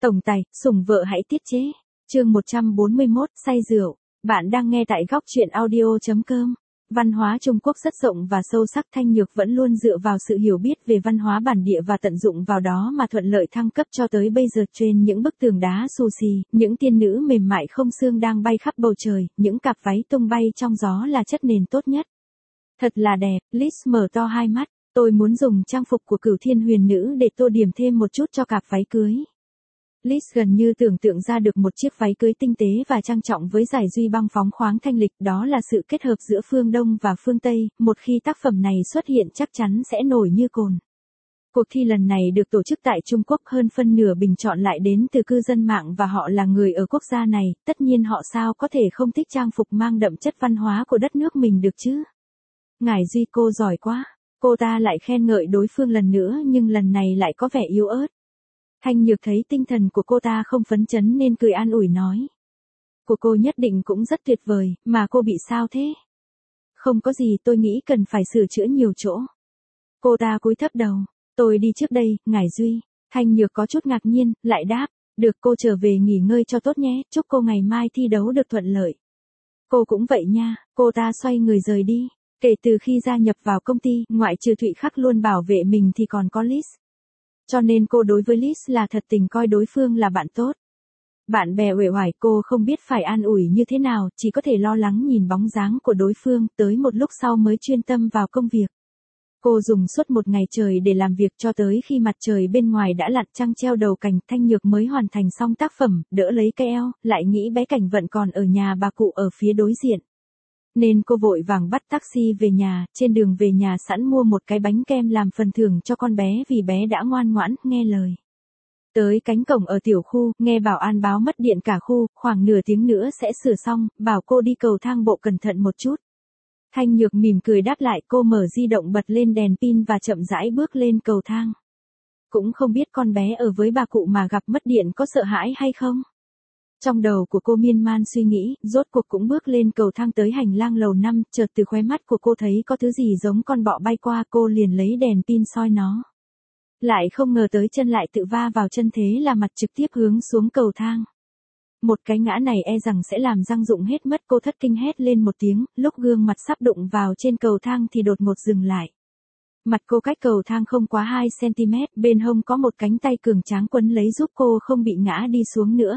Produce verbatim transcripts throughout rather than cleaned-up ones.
Tổng tài, sủng vợ hãy tiết chế. Chương một trăm bốn mươi mốt, say rượu. Bạn đang nghe tại góc truyện audio chấm com. Văn hóa Trung Quốc rất rộng và sâu sắc. Thanh Nhược vẫn luôn dựa vào sự hiểu biết về văn hóa bản địa và tận dụng vào đó mà thuận lợi thăng cấp cho tới bây giờ. Trên những bức tường đá xù xì, những tiên nữ mềm mại không xương đang bay khắp bầu trời, những cặp váy tung bay trong gió là chất nền tốt nhất. Thật là đẹp. Liz mở to hai mắt. Tôi muốn dùng trang phục của Cửu Thiên Huyền Nữ để tô điểm thêm một chút cho cặp váy cưới. Liz gần như tưởng tượng ra được một chiếc váy cưới tinh tế và trang trọng với dải duy băng phóng khoáng thanh lịch. Đó là sự kết hợp giữa phương Đông và phương Tây, một khi tác phẩm này xuất hiện chắc chắn sẽ nổi như cồn. Cuộc thi lần này được tổ chức tại Trung Quốc, hơn phân nửa bình chọn lại đến từ cư dân mạng và họ là người ở quốc gia này, tất nhiên họ sao có thể không thích trang phục mang đậm chất văn hóa của đất nước mình được chứ. Ngải Duy, cô giỏi quá. Cô ta lại khen ngợi đối phương lần nữa nhưng lần này lại có vẻ yếu ớt. Thanh Nhược thấy tinh thần của cô ta không phấn chấn nên cười an ủi nói. Của cô nhất định cũng rất tuyệt vời, mà cô bị sao thế? Không có gì, tôi nghĩ cần phải sửa chữa nhiều chỗ. Cô ta cúi thấp đầu. Tôi đi trước đây, Ngải Duy. Thanh Nhược có chút ngạc nhiên, lại đáp. Được, cô trở về nghỉ ngơi cho tốt nhé, chúc cô ngày mai thi đấu được thuận lợi. Cô cũng vậy nha. Cô ta xoay người rời đi. Kể từ khi gia nhập vào công ty, ngoại trừ Thụy Khắc luôn bảo vệ mình thì còn có Liz. Cho nên cô đối với Liz là thật tình coi đối phương là bạn tốt. Bạn bè uể oải, cô không biết phải an ủi như thế nào, chỉ có thể lo lắng nhìn bóng dáng của đối phương, tới một lúc sau mới chuyên tâm vào công việc. Cô dùng suốt một ngày trời để làm việc cho tới khi mặt trời bên ngoài đã lặn, trăng treo đầu cành. Thanh Nhược mới hoàn thành xong tác phẩm, đỡ lấy cái eo, lại nghĩ bé Cảnh Vận còn ở nhà bà cụ ở phía đối diện. Nên cô vội vàng bắt taxi về nhà, trên đường về nhà sẵn mua một cái bánh kem làm phần thưởng cho con bé vì bé đã ngoan ngoãn, nghe lời. Tới cánh cổng ở tiểu khu, nghe bảo an báo mất điện cả khu, khoảng nửa tiếng nữa sẽ sửa xong, bảo cô đi cầu thang bộ cẩn thận một chút. Thanh Nhược mỉm cười đáp lại, cô mở di động bật lên đèn pin và chậm rãi bước lên cầu thang. Cũng không biết con bé ở với bà cụ mà gặp mất điện có sợ hãi hay không? Trong đầu của cô miên man suy nghĩ, rốt cuộc cũng bước lên cầu thang tới hành lang lầu năm, chợt từ khóe mắt của cô thấy có thứ gì giống con bọ bay qua, cô liền lấy đèn pin soi nó. Lại không ngờ tới chân lại tự va vào chân, thế là mặt trực tiếp hướng xuống cầu thang. Một cái ngã này e rằng sẽ làm răng rụng hết mất, cô thất kinh hét lên một tiếng, lúc gương mặt sắp đụng vào trên cầu thang thì đột ngột dừng lại. Mặt cô cách cầu thang không quá hai xăng ti mét, bên hông có một cánh tay cường tráng quấn lấy giúp cô không bị ngã đi xuống nữa.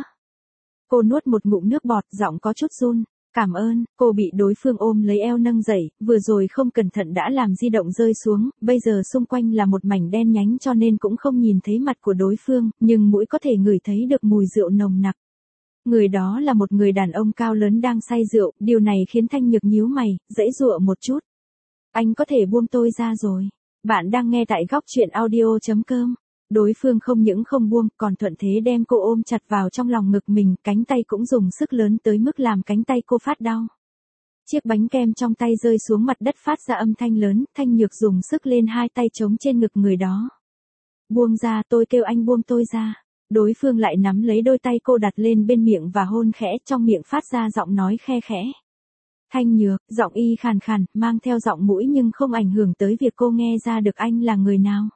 Cô nuốt một ngụm nước bọt, giọng có chút run. Cảm ơn. Cô bị đối phương ôm lấy eo nâng dậy, vừa rồi không cẩn thận đã làm di động rơi xuống, bây giờ xung quanh là một mảnh đen nhánh cho nên cũng không nhìn thấy mặt của đối phương, nhưng mũi có thể ngửi thấy được mùi rượu nồng nặc. Người đó là một người đàn ông cao lớn đang say rượu, điều này khiến Thanh Nhược nhíu mày, giãy giụa một chút. Anh có thể buông tôi ra rồi. Bạn đang nghe tại góc truyện audio chấm com. Đối phương không những không buông, còn thuận thế đem cô ôm chặt vào trong lòng ngực mình, cánh tay cũng dùng sức lớn tới mức làm cánh tay cô phát đau. Chiếc bánh kem trong tay rơi xuống mặt đất phát ra âm thanh lớn, Thanh Nhược dùng sức lên hai tay chống trên ngực người đó. Buông ra, tôi kêu anh buông tôi ra. Đối phương lại nắm lấy đôi tay cô đặt lên bên miệng và hôn khẽ, trong miệng phát ra giọng nói khe khẽ. Thanh Nhược, giọng y khàn khàn, mang theo giọng mũi nhưng không ảnh hưởng tới việc cô nghe ra được anh là người nào.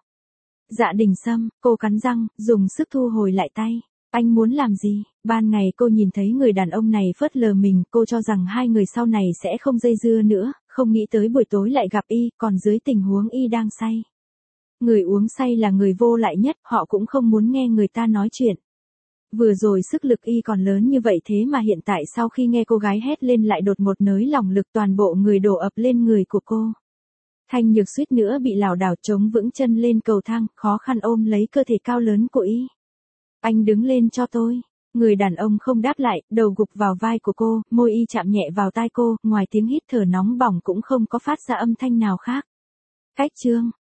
Dạ Đình Sâm, cô cắn răng, dùng sức thu hồi lại tay. Anh muốn làm gì? Ban ngày cô nhìn thấy người đàn ông này phớt lờ mình, cô cho rằng hai người sau này sẽ không dây dưa nữa, không nghĩ tới buổi tối lại gặp y, còn dưới tình huống y đang say. Người uống say là người vô lại nhất, họ cũng không muốn nghe người ta nói chuyện. Vừa rồi sức lực y còn lớn như vậy thế mà hiện tại sau khi nghe cô gái hét lên lại đột ngột nới lỏng lực, toàn bộ người đổ ập lên người của cô. Thanh Nhược suýt nữa bị lảo đảo chống vững chân lên cầu thang, khó khăn ôm lấy cơ thể cao lớn của y. Anh đứng lên cho tôi. Người đàn ông không đáp lại, đầu gục vào vai của cô, môi y chạm nhẹ vào tai cô, ngoài tiếng hít thở nóng bỏng cũng không có phát ra âm thanh nào khác. Cách chương,